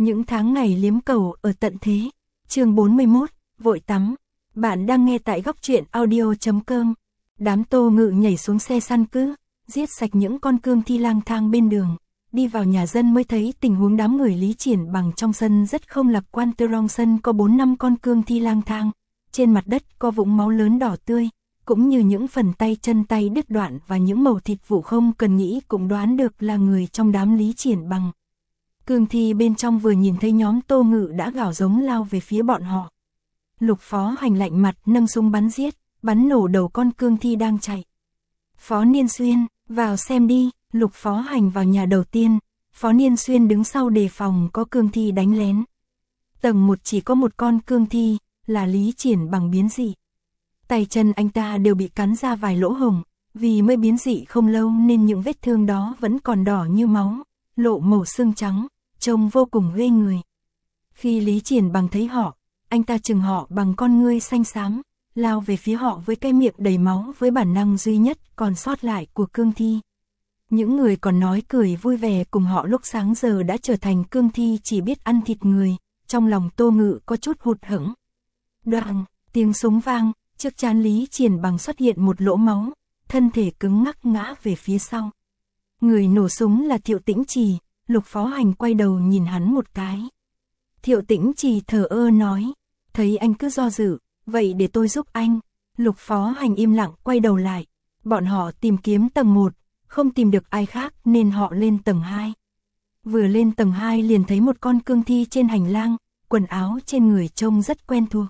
Những tháng ngày liếm cầu ở tận thế. Chương 41, vội tắm. Bạn đang nghe tại góc truyện audio.com. Đám Tô Ngự nhảy xuống xe săn cứ, giết sạch những con cương thi lang thang bên đường. Đi vào nhà dân mới thấy tình huống đám người Lý Triển Bằng trong sân rất không lạc quan. Trong sân có 4-5 con cương thi lang thang. Trên mặt đất có vũng máu lớn đỏ tươi, cũng như những phần tay chân tay đứt đoạn và những mẩu thịt vụ không cần nghĩ cũng đoán được là người trong đám Lý Triển Bằng. Cương thi bên trong vừa nhìn thấy nhóm Tô Ngự đã gào giống lao về phía bọn họ. Lục Phó Hành lạnh mặt nâng súng bắn giết, bắn nổ đầu con cương thi đang chạy. Phó Niên Xuyên, vào xem đi. Lục Phó Hành vào nhà đầu tiên, Phó Niên Xuyên đứng sau đề phòng có cương thi đánh lén. Tầng 1 chỉ có một con cương thi, là Lý Triển Bằng biến dị. Tay chân anh ta đều bị cắn ra vài lỗ hổng, vì mới biến dị không lâu nên những vết thương đó vẫn còn đỏ như máu, lộ màu xương trắng, trông vô cùng ghê người. Khi Lý Triển Bằng thấy họ, anh ta chừng họ bằng con ngươi xanh xám, lao về phía họ với cái miệng đầy máu với bản năng duy nhất còn sót lại của cương thi. Những người còn nói cười vui vẻ cùng họ lúc sáng giờ đã trở thành cương thi chỉ biết ăn thịt người, trong lòng Tô Ngự có chút hụt hẫng. Đoàng, tiếng súng vang, trước trán Lý Triển Bằng xuất hiện một lỗ máu, thân thể cứng ngắc ngã về phía sau. Người nổ súng là Thiệu Tĩnh Trì. Lục Phó Hành quay đầu nhìn hắn một cái. Thiệu Tĩnh Trì thờ ơ nói, thấy anh cứ do dự, vậy để tôi giúp anh. Lục Phó Hành im lặng quay đầu lại. Bọn họ tìm kiếm tầng 1, không tìm được ai khác nên họ lên tầng 2. Vừa lên tầng 2 liền thấy một con cương thi trên hành lang, quần áo trên người trông rất quen thuộc.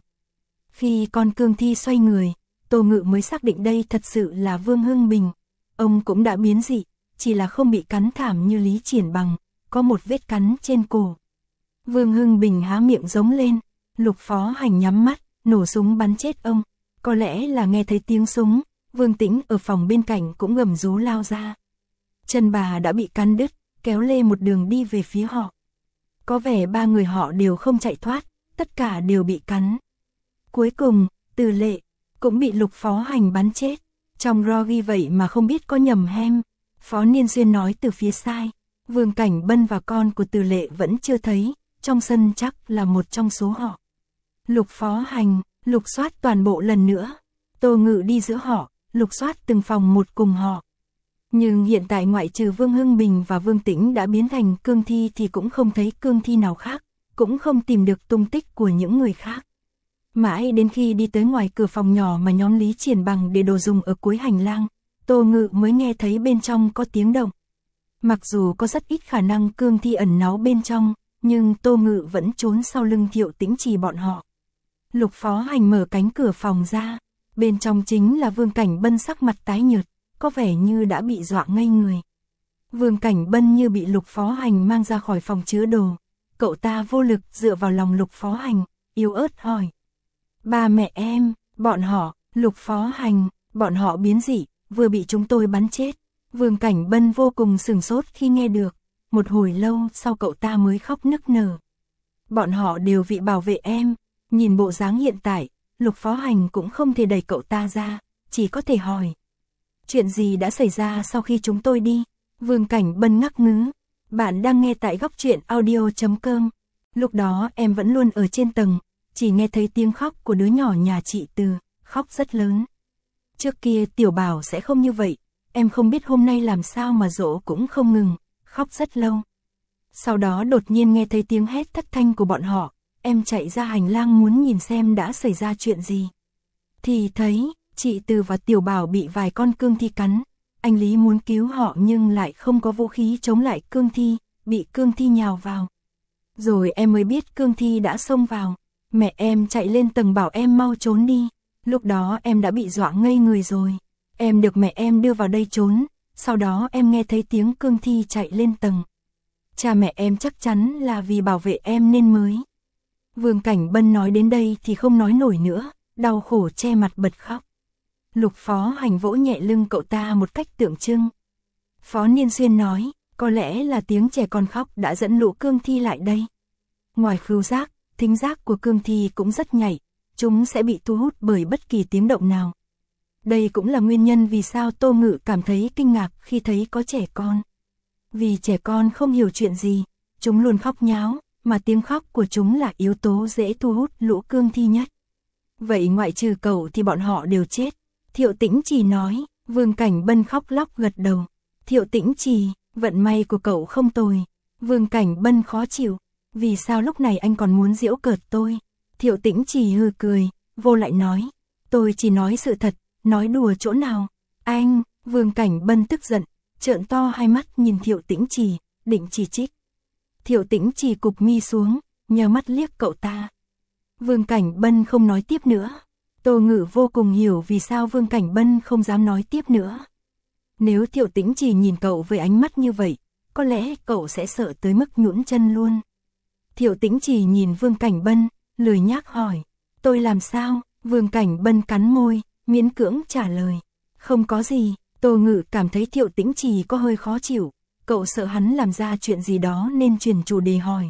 Khi con cương thi xoay người, Tô Ngự mới xác định đây thật sự là Vương Hưng Bình. Ông cũng đã biến dị, chỉ là không bị cắn thảm như Lý Triển Bằng, có một vết cắn trên cổ. Vương Hưng Bình há miệng giống lên, Lục Phó Hành nhắm mắt, nổ súng bắn chết ông. Có lẽ là nghe thấy tiếng súng, Vương Tĩnh ở phòng bên cạnh cũng gầm rú lao ra. Chân bà đã bị cắn đứt, kéo lê một đường đi về phía họ. Có vẻ 3 người họ đều không chạy thoát, tất cả đều bị cắn. Cuối cùng, Từ Lệ cũng bị Lục Phó Hành bắn chết. Trong ro ghi vậy mà không biết có nhầm hem. Phó Niên Xuyên nói từ phía sai. Vương Cảnh Bân và con của Từ Lệ vẫn chưa thấy, trong sân chắc là một trong số họ. Lục Phó Hành, lục soát toàn bộ lần nữa. Tô Ngự đi giữa họ, lục soát từng phòng một cùng họ. Nhưng hiện tại ngoại trừ Vương Hưng Bình và Vương Tĩnh đã biến thành cương thi thì cũng không thấy cương thi nào khác, cũng không tìm được tung tích của những người khác. Mãi đến khi đi tới ngoài cửa phòng nhỏ mà nhóm Lý Triển Bằng để đồ dùng ở cuối hành lang, Tô Ngự mới nghe thấy bên trong có tiếng động. Mặc dù có rất ít khả năng cương thi ẩn náu bên trong, nhưng Tô Ngự vẫn trốn sau lưng Thiệu Tĩnh Trì bọn họ. Lục Phó Hành mở cánh cửa phòng ra, bên trong chính là Vương Cảnh Bân sắc mặt tái nhợt, có vẻ như đã bị dọa ngây người. Vương Cảnh Bân như bị Lục Phó Hành mang ra khỏi phòng chứa đồ, cậu ta vô lực dựa vào lòng Lục Phó Hành, yếu ớt hỏi. Ba mẹ em, bọn họ, Lục Phó Hành, bọn họ biến dị, vừa bị chúng tôi bắn chết. Vương Cảnh Bân vô cùng sửng sốt khi nghe được, một hồi lâu sau cậu ta mới khóc nức nở. Bọn họ đều vì bảo vệ em, nhìn bộ dáng hiện tại, Lục Phó Hành cũng không thể đẩy cậu ta ra, chỉ có thể hỏi. Chuyện gì đã xảy ra sau khi chúng tôi đi? Vương Cảnh Bân ngắc ngứ. Bạn đang nghe tại góc truyện audio.com. Lúc đó em vẫn luôn ở trên tầng, chỉ nghe thấy tiếng khóc của đứa nhỏ nhà chị Từ, khóc rất lớn. Trước kia Tiểu Bảo sẽ không như vậy, em không biết hôm nay làm sao mà dỗ cũng không ngừng, khóc rất lâu. Sau đó đột nhiên nghe thấy tiếng hét thất thanh của bọn họ, em chạy ra hành lang muốn nhìn xem đã xảy ra chuyện gì. Thì thấy, chị Từ và Tiểu Bảo bị vài con cương thi cắn, anh Lý muốn cứu họ nhưng lại không có vũ khí chống lại cương thi, bị cương thi nhào vào. Rồi em mới biết cương thi đã xông vào, mẹ em chạy lên tầng bảo em mau trốn đi, lúc đó em đã bị dọa ngây người rồi. Em được mẹ em đưa vào đây trốn, sau đó em nghe thấy tiếng cương thi chạy lên tầng. Cha mẹ em chắc chắn là vì bảo vệ em nên mới. Vương Cảnh Bân nói đến đây thì không nói nổi nữa, đau khổ che mặt bật khóc. Lục Phó Hành vỗ nhẹ lưng cậu ta một cách tượng trưng. Phó Niên Xuyên nói, có lẽ là tiếng trẻ con khóc đã dẫn lũ cương thi lại đây. Ngoài khứu giác, thính giác của cương thi cũng rất nhạy, chúng sẽ bị thu hút bởi bất kỳ tiếng động nào. Đây cũng là nguyên nhân vì sao Tô Ngự cảm thấy kinh ngạc khi thấy có trẻ con. Vì trẻ con không hiểu chuyện gì, chúng luôn khóc nháo, mà tiếng khóc của chúng là yếu tố dễ thu hút lũ cương thi nhất. Vậy ngoại trừ cậu thì bọn họ đều chết. Thiệu Tĩnh Trì nói. Vương Cảnh Bân khóc lóc gật đầu. Thiệu Tĩnh Trì, vận may của cậu không tồi. Vương Cảnh Bân khó chịu. Vì sao lúc này anh còn muốn giễu cợt tôi? Thiệu Tĩnh Trì hừ cười, vô lại nói. Tôi chỉ nói sự thật, nói đùa chỗ nào? Anh, Vương Cảnh Bân tức giận, trợn to hai mắt nhìn Thiệu Tĩnh Trì, định chỉ trích. Thiệu Tĩnh Trì cụp mi xuống, nhờ mắt liếc cậu ta. Vương Cảnh Bân không nói tiếp nữa. Tô Ngự vô cùng hiểu vì sao Vương Cảnh Bân không dám nói tiếp nữa. Nếu Thiệu Tĩnh Trì nhìn cậu với ánh mắt như vậy, có lẽ cậu sẽ sợ tới mức nhũn chân luôn. Thiệu Tĩnh Trì nhìn Vương Cảnh Bân, lười nhác hỏi. Tôi làm sao? Vương Cảnh Bân cắn môi, miễn cưỡng trả lời. Không có gì. Tô Ngự cảm thấy Thiệu Tĩnh Trì có hơi khó chịu. Cậu sợ hắn làm ra chuyện gì đó nên chuyển chủ đề hỏi.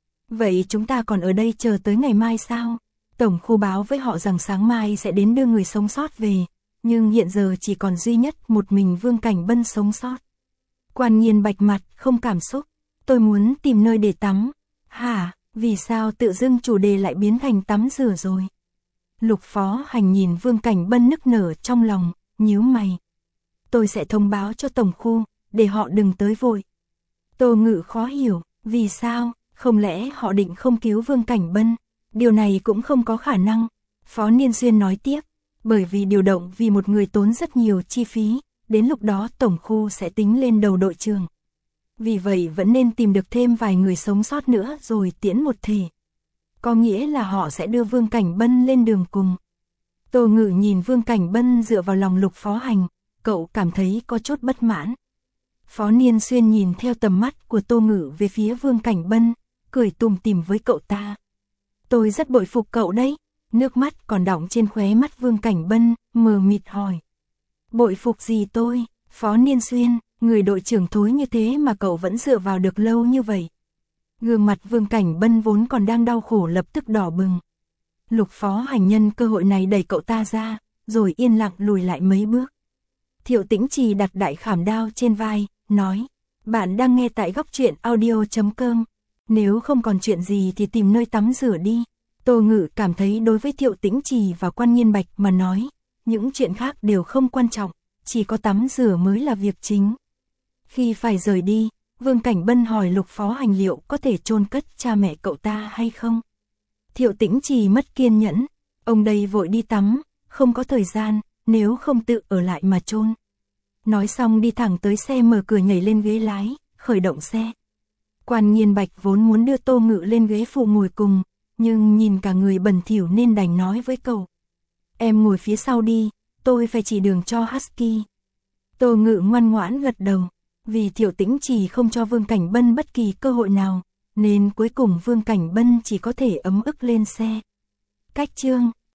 Vậy chúng ta còn ở đây chờ tới ngày mai sao? Tổng khu báo với họ rằng sáng mai sẽ đến đưa người sống sót về. Nhưng hiện giờ chỉ còn duy nhất một mình Vương Cảnh Bân sống sót. Quan Nghiên bạch mặt, không cảm xúc. Tôi muốn tìm nơi để tắm. Hả? Vì sao tự dưng chủ đề lại biến thành tắm rửa rồi? Lục Phó Hành nhìn Vương Cảnh Bân nức nở trong lòng, nhíu mày. Tôi sẽ thông báo cho tổng khu, để họ đừng tới vội. Tô Ngự khó hiểu, vì sao? Không lẽ họ định không cứu Vương Cảnh Bân? Điều này cũng không có khả năng. Phó Niên Xuyên nói tiếp, bởi vì điều động vì một người tốn rất nhiều chi phí, đến lúc đó tổng khu sẽ tính lên đầu đội trưởng. Vì vậy vẫn nên tìm được thêm vài người sống sót nữa rồi tiễn một thể. Có nghĩa là họ sẽ đưa Vương Cảnh Bân lên đường cùng. Tô Ngự nhìn Vương Cảnh Bân dựa vào lòng Lục Phó Hành, cậu cảm thấy có chút bất mãn. Phó Niên Xuyên nhìn theo tầm mắt của Tô Ngự về phía Vương Cảnh Bân, cười tủm tỉm với cậu ta. Tôi rất bội phục cậu đấy. Nước mắt còn đọng trên khóe mắt Vương Cảnh Bân, mờ mịt hỏi. Bội phục gì tôi? Phó Niên Xuyên, người đội trưởng thối như thế mà cậu vẫn dựa vào được lâu như vậy. Gương mặt Vương Cảnh Bân vốn còn đang đau khổ lập tức đỏ bừng. Lục Phó Hành nhân cơ hội này đẩy cậu ta ra, rồi yên lặng lùi lại mấy bước. Thiệu Tĩnh Trì đặt đại khảm đao trên vai, nói. Bạn đang nghe tại góc truyện audio.com. Nếu không còn chuyện gì thì tìm nơi tắm rửa đi. Tô Ngự cảm thấy đối với Thiệu Tĩnh Trì và Quan Nghiên Bạch mà nói, những chuyện khác đều không quan trọng, chỉ có tắm rửa mới là việc chính. Khi phải rời đi, Vương Cảnh Bân hỏi Lục Phó Hành liệu có thể chôn cất cha mẹ cậu ta hay không. Thiệu Tĩnh Trì mất kiên nhẫn, ông đây vội đi tắm, không có thời gian, nếu không tự ở lại mà chôn. Nói xong đi thẳng tới xe, mở cửa nhảy lên ghế lái, khởi động xe. Quan Nghiên Bạch vốn muốn đưa Tô Ngự lên ghế phụ ngồi cùng, nhưng nhìn cả người bẩn thỉu nên đành nói với cậu. Em ngồi phía sau đi, tôi phải chỉ đường cho Husky. Tô Ngự ngoan ngoãn gật đầu, vì Thiệu Tĩnh Trì không cho Vương Cảnh Bân bất kỳ cơ hội nào, nên cuối cùng Vương Cảnh Bân chỉ có thể ấm ức lên xe. Cách chương